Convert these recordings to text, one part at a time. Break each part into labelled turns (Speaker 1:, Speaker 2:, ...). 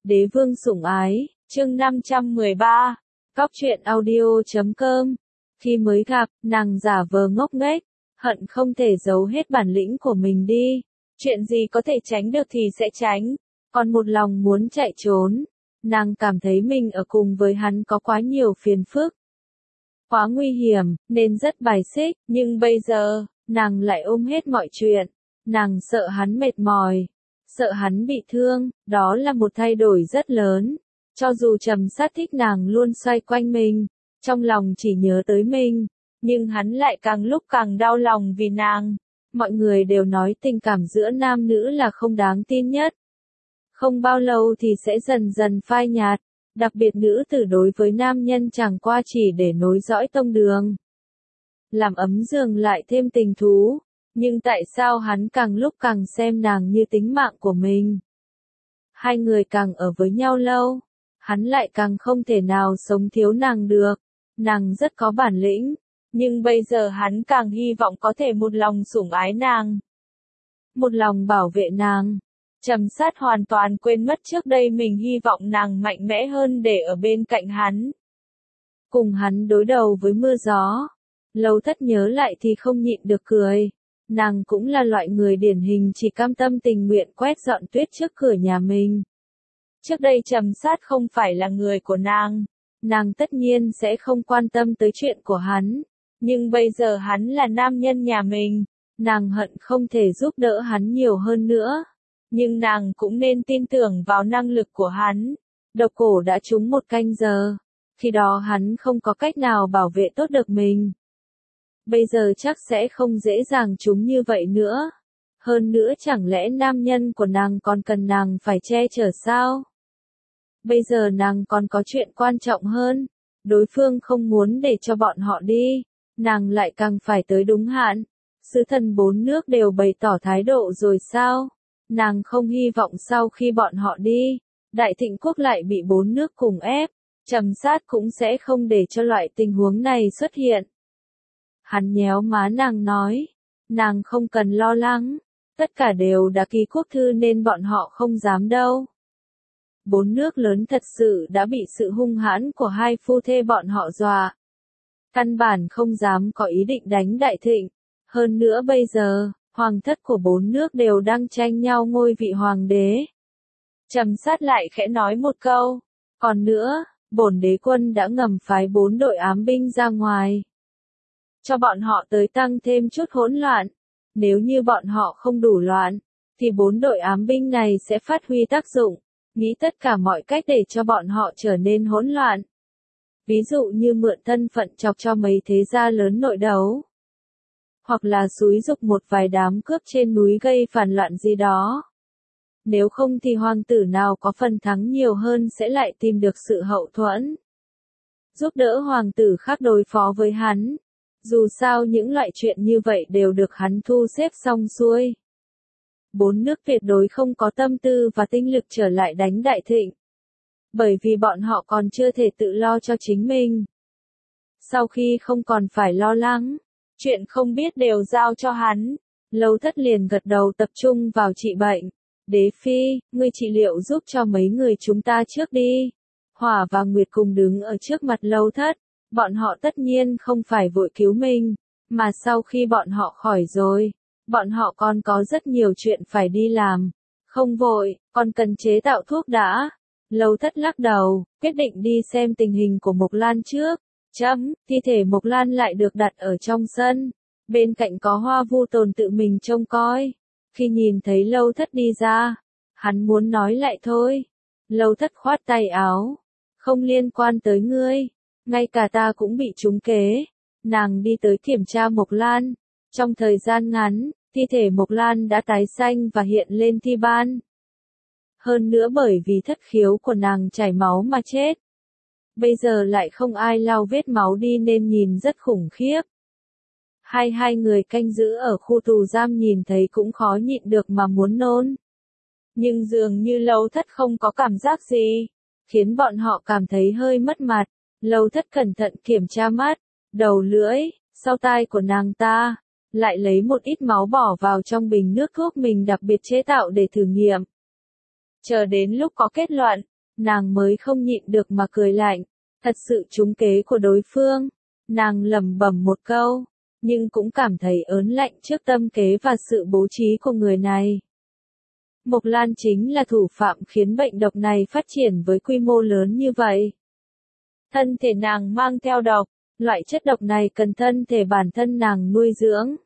Speaker 1: Đế vương sủng ái, chương 513, cóc truyện audio.com. Khi mới gặp, nàng giả vờ ngốc nghếch, hận không thể giấu hết bản lĩnh của mình đi. Chuyện gì có thể tránh được thì sẽ tránh, còn một lòng muốn chạy trốn. Nàng cảm thấy mình ở cùng với hắn có quá nhiều phiền phức, quá nguy hiểm, nên rất bài xích, nhưng bây giờ, nàng lại ôm hết mọi chuyện. Nàng sợ hắn mệt mỏi, sợ hắn bị thương, đó là một thay đổi rất lớn. Cho dù Trầm Sát thích nàng luôn xoay quanh mình, trong lòng chỉ nhớ tới mình, nhưng hắn lại càng lúc càng đau lòng vì nàng. Mọi người đều nói tình cảm giữa nam nữ là không đáng tin nhất. Không bao lâu thì sẽ dần dần phai nhạt, đặc biệt nữ tử đối với nam nhân chẳng qua chỉ để nối dõi tông đường. Làm ấm giường lại thêm tình thú, nhưng tại sao hắn càng lúc càng xem nàng như tính mạng của mình? Hai người càng ở với nhau lâu, hắn lại càng không thể nào sống thiếu nàng được. Nàng rất có bản lĩnh, nhưng bây giờ hắn càng hy vọng có thể một lòng sủng ái nàng, một lòng bảo vệ nàng. Trầm Sát hoàn toàn quên mất trước đây mình hy vọng nàng mạnh mẽ hơn để ở bên cạnh hắn, cùng hắn đối đầu với mưa gió. Lâu Thất nhớ lại thì không nhịn được cười. Nàng cũng là loại người điển hình chỉ cam tâm tình nguyện quét dọn tuyết trước cửa nhà mình. Trước đây Trầm Sát không phải là người của nàng tất nhiên sẽ không quan tâm tới chuyện của hắn. Nhưng bây giờ hắn là nam nhân nhà mình, nàng hận không thể giúp đỡ hắn nhiều hơn nữa. Nhưng nàng cũng nên tin tưởng vào năng lực của hắn. Độc cổ đã trúng 1 canh giờ, khi đó hắn không có cách nào bảo vệ tốt được mình. Bây giờ chắc sẽ không dễ dàng trúng như vậy nữa. Hơn nữa chẳng lẽ nam nhân của nàng còn cần nàng phải che chở sao? Bây giờ nàng còn có chuyện quan trọng hơn. Đối phương không muốn để cho bọn họ đi, nàng lại càng phải tới đúng hạn. Sứ thần 4 nước đều bày tỏ thái độ rồi sao? Nàng không hy vọng sau khi bọn họ đi, Đại Thịnh quốc lại bị 4 nước cùng ép. Trầm Sát cũng sẽ không để cho loại tình huống này xuất hiện. Hắn nhéo má nàng nói, nàng không cần lo lắng, tất cả đều đã ký quốc thư nên bọn họ không dám đâu. 4 nước lớn thật sự đã bị sự hung hãn của hai phu thê bọn họ dọa. Căn bản không dám có ý định đánh Đại Thịnh. Hơn nữa bây giờ, hoàng thất của 4 nước đều đang tranh nhau ngôi vị hoàng đế. Trầm Sát lại khẽ nói một câu, còn nữa, bổn đế quân đã ngầm phái 4 đội ám binh ra ngoài, cho bọn họ tới tăng thêm chút hỗn loạn. Nếu như bọn họ không đủ loạn, thì 4 đội ám binh này sẽ phát huy tác dụng, nghĩ tất cả mọi cách để cho bọn họ trở nên hỗn loạn. Ví dụ như mượn thân phận chọc cho mấy thế gia lớn nội đấu, hoặc là xúi giục một vài đám cướp trên núi gây phản loạn gì đó. Nếu không thì hoàng tử nào có phần thắng nhiều hơn sẽ lại tìm được sự hậu thuẫn, giúp đỡ hoàng tử khác đối phó với hắn. Dù sao những loại chuyện như vậy đều được hắn thu xếp xong xuôi. 4 nước tuyệt đối không có tâm tư và tinh lực trở lại đánh Đại Thịnh, bởi vì bọn họ còn chưa thể tự lo cho chính mình. Sau khi không còn phải lo lắng, chuyện không biết đều giao cho hắn, Lâu Thất liền gật đầu tập trung vào trị bệnh. Đế phi, ngươi trị liệu giúp cho mấy người chúng ta trước đi. Hỏa và Nguyệt cùng đứng ở trước mặt Lâu Thất. Bọn họ tất nhiên không phải vội cứu mình, mà sau khi bọn họ khỏi rồi, bọn họ còn có rất nhiều chuyện phải đi làm. Không vội, còn cần chế tạo thuốc đã. Lâu Thất lắc đầu, quyết định đi xem tình hình của Mộc Lan trước. Thi thể Mộc Lan lại được đặt ở trong sân. Bên cạnh có Hoa Vu Tồn tự mình trông coi. Khi nhìn thấy Lâu Thất đi ra, hắn muốn nói lại thôi. Lâu Thất khoát tay áo, không liên quan tới ngươi. Ngay cả ta cũng bị trúng kế. Nàng đi tới kiểm tra Mộc Lan. Trong thời gian ngắn, thi thể Mộc Lan đã tái xanh và hiện lên thi ban. Hơn nữa bởi vì thất khiếu của nàng chảy máu mà chết. Bây giờ lại không ai lau vết máu đi nên nhìn rất khủng khiếp. Hai người canh giữ ở khu tù giam nhìn thấy cũng khó nhịn được mà muốn nôn. Nhưng dường như Lâu Thất không có cảm giác gì, khiến bọn họ cảm thấy hơi mất mặt. Lâu Thất cẩn thận kiểm tra mắt, đầu lưỡi, sau tai của nàng ta, lại lấy một ít máu bỏ vào trong bình nước thuốc mình đặc biệt chế tạo để thử nghiệm. Chờ đến lúc có kết luận, nàng mới không nhịn được mà cười lạnh, thật sự trúng kế của đối phương. Nàng lẩm bẩm một câu, nhưng cũng cảm thấy ớn lạnh trước tâm kế và sự bố trí của người này. Mộc Lan chính là thủ phạm khiến bệnh độc này phát triển với quy mô lớn như vậy. Thân thể nàng mang theo độc, loại chất độc này cần thân thể bản thân nàng nuôi dưỡng.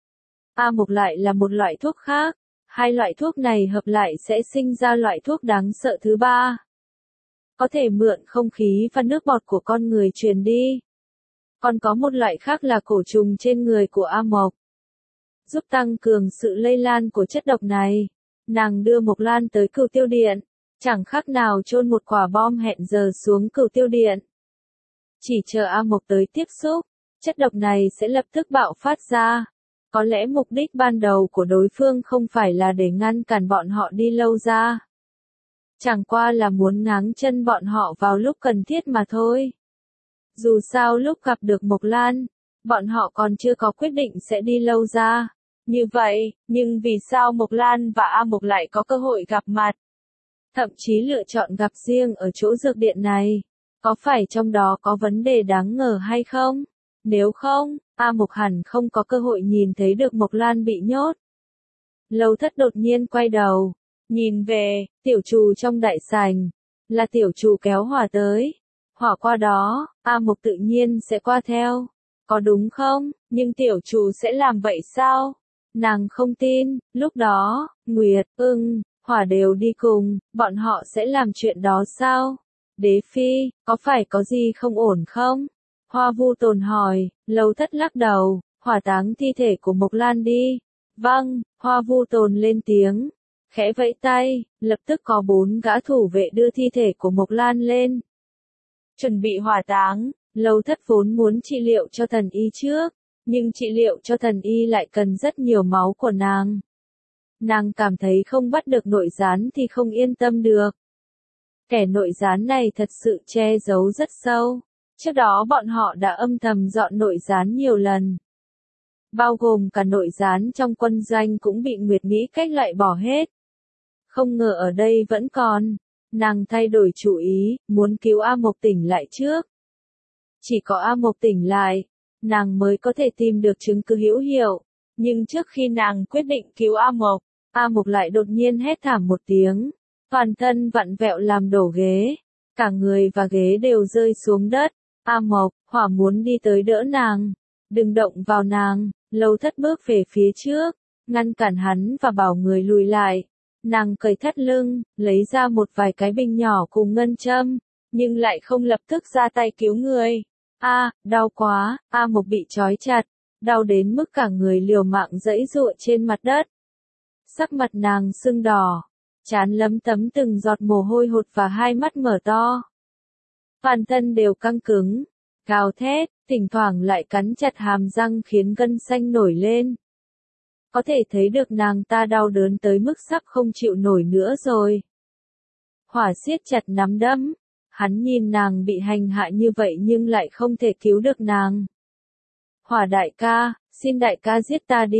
Speaker 1: A Mộc lại là một loại thuốc khác, hai loại thuốc này hợp lại sẽ sinh ra loại thuốc đáng sợ thứ ba. Có thể mượn không khí và nước bọt của con người truyền đi. Còn có một loại khác là cổ trùng trên người của A Mộc, giúp tăng cường sự lây lan của chất độc này. Nàng đưa Mộc Lan tới Cửu Tiêu Điện, chẳng khác nào chôn một quả bom hẹn giờ xuống Cửu Tiêu Điện. Chỉ chờ A Mộc tới tiếp xúc, chất độc này sẽ lập tức bạo phát ra. Có lẽ mục đích ban đầu của đối phương không phải là để ngăn cản bọn họ đi lâu ra. Chẳng qua là muốn ngáng chân bọn họ vào lúc cần thiết mà thôi. Dù sao lúc gặp được Mộc Lan, bọn họ còn chưa có quyết định sẽ đi lâu ra. Như vậy, nhưng vì sao Mộc Lan và A Mộc lại có cơ hội gặp mặt? Thậm chí lựa chọn gặp riêng ở chỗ dược điện này. Có phải trong đó có vấn đề đáng ngờ hay không? Nếu không, A Mộc hẳn không có cơ hội nhìn thấy được Mộc Lan bị nhốt. Lâu Thất đột nhiên quay đầu, nhìn về, tiểu trù trong đại sảnh, là tiểu trù kéo hỏa tới. Hỏa qua đó, A Mộc tự nhiên sẽ qua theo. Có đúng không? Nhưng tiểu trù sẽ làm vậy sao? Nàng không tin, lúc đó, Nguyệt, Hỏa đều đi cùng, bọn họ sẽ làm chuyện đó sao? Đế phi, có phải có gì không ổn không? Hoa Vu Tồn hỏi, Lâu Thất lắc đầu, hỏa táng thi thể của Mộc Lan đi. Vâng, Hoa Vu Tồn lên tiếng, khẽ vẫy tay, lập tức có 4 gã thủ vệ đưa thi thể của Mộc Lan lên. Chuẩn bị hỏa táng, Lâu Thất vốn muốn trị liệu cho thần y trước, nhưng trị liệu cho thần y lại cần rất nhiều máu của nàng. Nàng cảm thấy không bắt được nội gián thì không yên tâm được. Kẻ nội gián này thật sự che giấu rất sâu. Trước đó bọn họ đã âm thầm dọn nội gián nhiều lần. Bao gồm cả nội gián trong quân doanh cũng bị Nguyệt nghĩ cách loại bỏ hết. Không ngờ ở đây vẫn còn. Nàng thay đổi chủ ý, muốn cứu A Mộc tỉnh lại trước. Chỉ có A Mộc tỉnh lại, nàng mới có thể tìm được chứng cứ hữu hiệu. Nhưng trước khi nàng quyết định cứu A Mộc lại đột nhiên hét thảm một tiếng. Toàn thân vặn vẹo làm đổ ghế. Cả người và ghế đều rơi xuống đất. A Mộc, Hỏa muốn đi tới đỡ nàng. Đừng động vào nàng. Lâu Thất bước về phía trước, ngăn cản hắn và bảo người lùi lại. Nàng cởi thắt lưng, lấy ra một vài cái bình nhỏ cùng ngân châm, nhưng lại không lập tức ra tay cứu người. Đau quá, A Mộc bị trói chặt, đau đến mức cả người liều mạng giãy giụa trên mặt đất. Sắc mặt nàng sưng đỏ, trán lấm tấm từng giọt mồ hôi hột và hai mắt mở to. Toàn thân đều căng cứng, gào thét, thỉnh thoảng lại cắn chặt hàm răng khiến gân xanh nổi lên. Có thể thấy được nàng ta đau đớn tới mức sắp không chịu nổi nữa rồi. Hỏa siết chặt nắm đấm, hắn nhìn nàng bị hành hạ như vậy nhưng lại không thể cứu được nàng. Hỏa đại ca, xin đại ca giết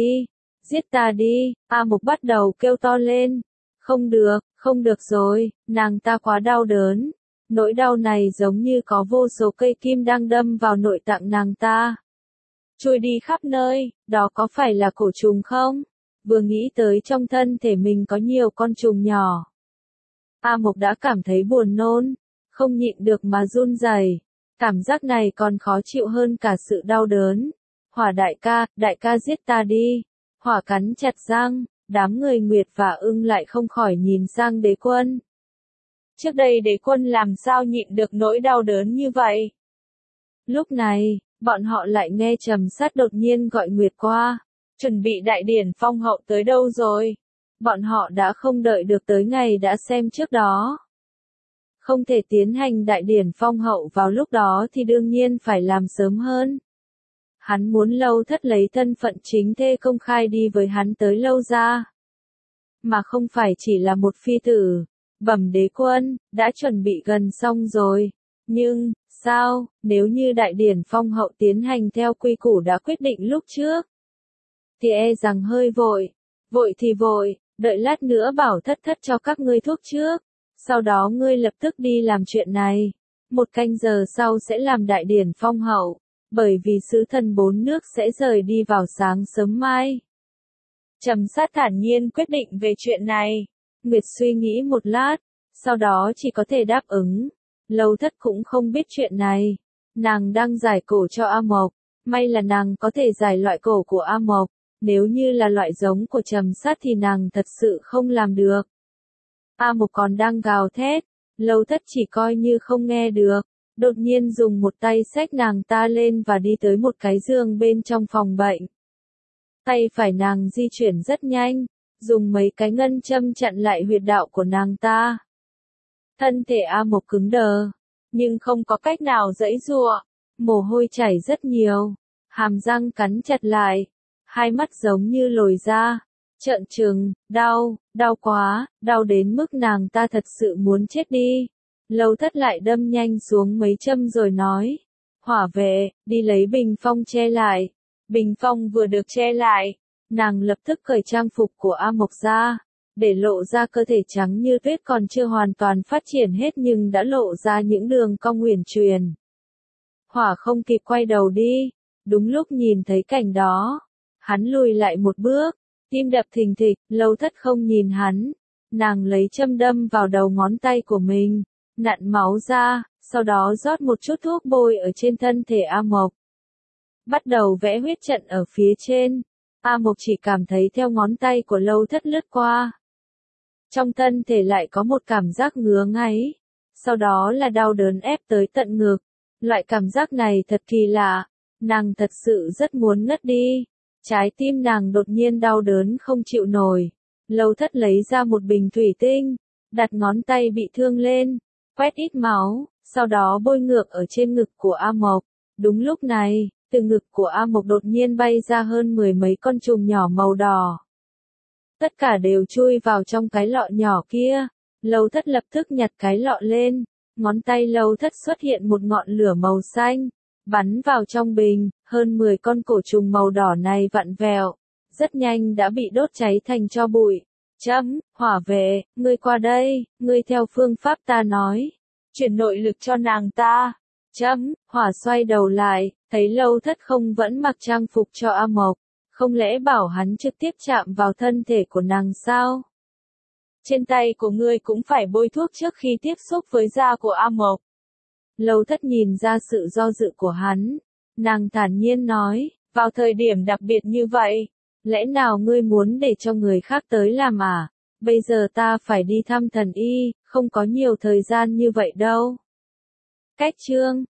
Speaker 1: ta đi, A Mộc bắt đầu kêu to lên. Không được rồi, nàng ta quá đau đớn. Nỗi đau này giống như có vô số cây kim đang đâm vào nội tạng nàng ta. Chui đi khắp nơi, đó có phải là cổ trùng không? Vừa nghĩ tới trong thân thể mình có nhiều con trùng nhỏ. A Mộc đã cảm thấy buồn nôn, không nhịn được mà run rẩy. Cảm giác này còn khó chịu hơn cả sự đau đớn. Hỏa đại ca giết ta đi. Hỏa cắn chặt răng, đám người Nguyệt và lại không khỏi nhìn sang Đế Quân. Trước đây Đế Quân làm sao nhịn được nỗi đau đớn như vậy? Lúc này, bọn họ lại nghe Trầm Sát đột nhiên gọi Nguyệt qua. Chuẩn bị đại điển phong hậu tới đâu rồi? Bọn họ đã không đợi được tới ngày đã xem trước đó. Không thể tiến hành đại điển phong hậu vào lúc đó thì đương nhiên phải làm sớm hơn. Hắn muốn Lâu Thất lấy thân phận chính thê công khai đi với hắn tới Lâu gia. Mà không phải chỉ là một phi tử. Bẩm Đế Quân, đã chuẩn bị gần xong rồi. Nhưng, sao, nếu như đại điển phong hậu tiến hành theo quy củ đã quyết định lúc trước? Thì e rằng hơi vội. Vội thì vội, đợi lát nữa bảo Thất cho các ngươi thuốc trước. Sau đó ngươi lập tức đi làm chuyện này. 1 canh giờ sau sẽ làm đại điển phong hậu, bởi vì sứ thần 4 nước sẽ rời đi vào sáng sớm mai. Trầm Sát thản nhiên quyết định về chuyện này. Nguyệt suy nghĩ một lát, sau đó chỉ có thể đáp ứng. Lâu Thất cũng không biết chuyện này. Nàng đang giải cổ cho A Mộc. May là nàng có thể giải loại cổ của A Mộc. Nếu như là loại giống của Trầm Sát thì nàng thật sự không làm được. A Mộc còn đang gào thét. Lâu Thất chỉ coi như không nghe được. Đột nhiên dùng một tay xách nàng ta lên và đi tới một cái giường bên trong phòng bệnh. Tay phải nàng di chuyển rất nhanh, dùng mấy cái ngân châm chặn lại huyệt đạo của nàng ta. Thân thể A Mộc cứng đờ, nhưng không có cách nào giãy giụa, mồ hôi chảy rất nhiều, hàm răng cắn chặt lại, hai mắt giống như lồi ra, trợn trừng, đau quá, đau đến mức nàng ta thật sự muốn chết đi. Lâu Thất lại đâm nhanh xuống mấy châm rồi nói, hỏa vệ, đi lấy bình phong che lại. Bình phong vừa được che lại, nàng lập tức cởi trang phục của A Mộc ra, để lộ ra cơ thể trắng như tuyết còn chưa hoàn toàn phát triển hết nhưng đã lộ ra những đường cong uyển chuyển. Hỏa không kịp quay đầu đi, đúng lúc nhìn thấy cảnh đó, hắn lùi lại một bước, tim đập thình thịch, Lâu Thất không nhìn hắn, nàng lấy châm đâm vào đầu ngón tay của mình, nặn máu ra, sau đó rót một chút thuốc bôi ở trên thân thể A Mộc. Bắt đầu vẽ huyết trận ở phía trên, A Mộc chỉ cảm thấy theo ngón tay của Lâu Thất lướt qua. Trong thân thể lại có một cảm giác ngứa ngáy, sau đó là đau đớn ép tới tận ngực. Loại cảm giác này thật kỳ lạ, nàng thật sự rất muốn ngất đi. Trái tim nàng đột nhiên đau đớn không chịu nổi. Lâu Thất lấy ra một bình thủy tinh, đặt ngón tay bị thương lên, quét ít máu, sau đó bôi ngược ở trên ngực của A Mộc. Đúng lúc này, từ ngực của A Mộc đột nhiên bay ra hơn 10 mấy con trùng nhỏ màu đỏ. Tất cả đều chui vào trong cái lọ nhỏ kia. Lâu Thất lập tức nhặt cái lọ lên. Ngón tay Lâu Thất xuất hiện một ngọn lửa màu xanh, bắn vào trong bình, hơn 10 con cổ trùng màu đỏ này vặn vẹo, rất nhanh đã bị đốt cháy thành tro bụi. Hỏa vệ, ngươi qua đây, ngươi theo phương pháp ta nói, chuyển nội lực cho nàng ta. Hỏa xoay đầu lại, thấy Lâu Thất không vẫn mặc trang phục cho A Mộc, không lẽ bảo hắn trực tiếp chạm vào thân thể của nàng sao? Trên tay của ngươi cũng phải bôi thuốc trước khi tiếp xúc với da của A Mộc. Lâu Thất nhìn ra sự do dự của hắn, nàng thản nhiên nói, vào thời điểm đặc biệt như vậy, lẽ nào ngươi muốn để cho người khác tới làm à? Bây giờ ta phải đi thăm thần y, không có nhiều thời gian như vậy đâu. Cách chương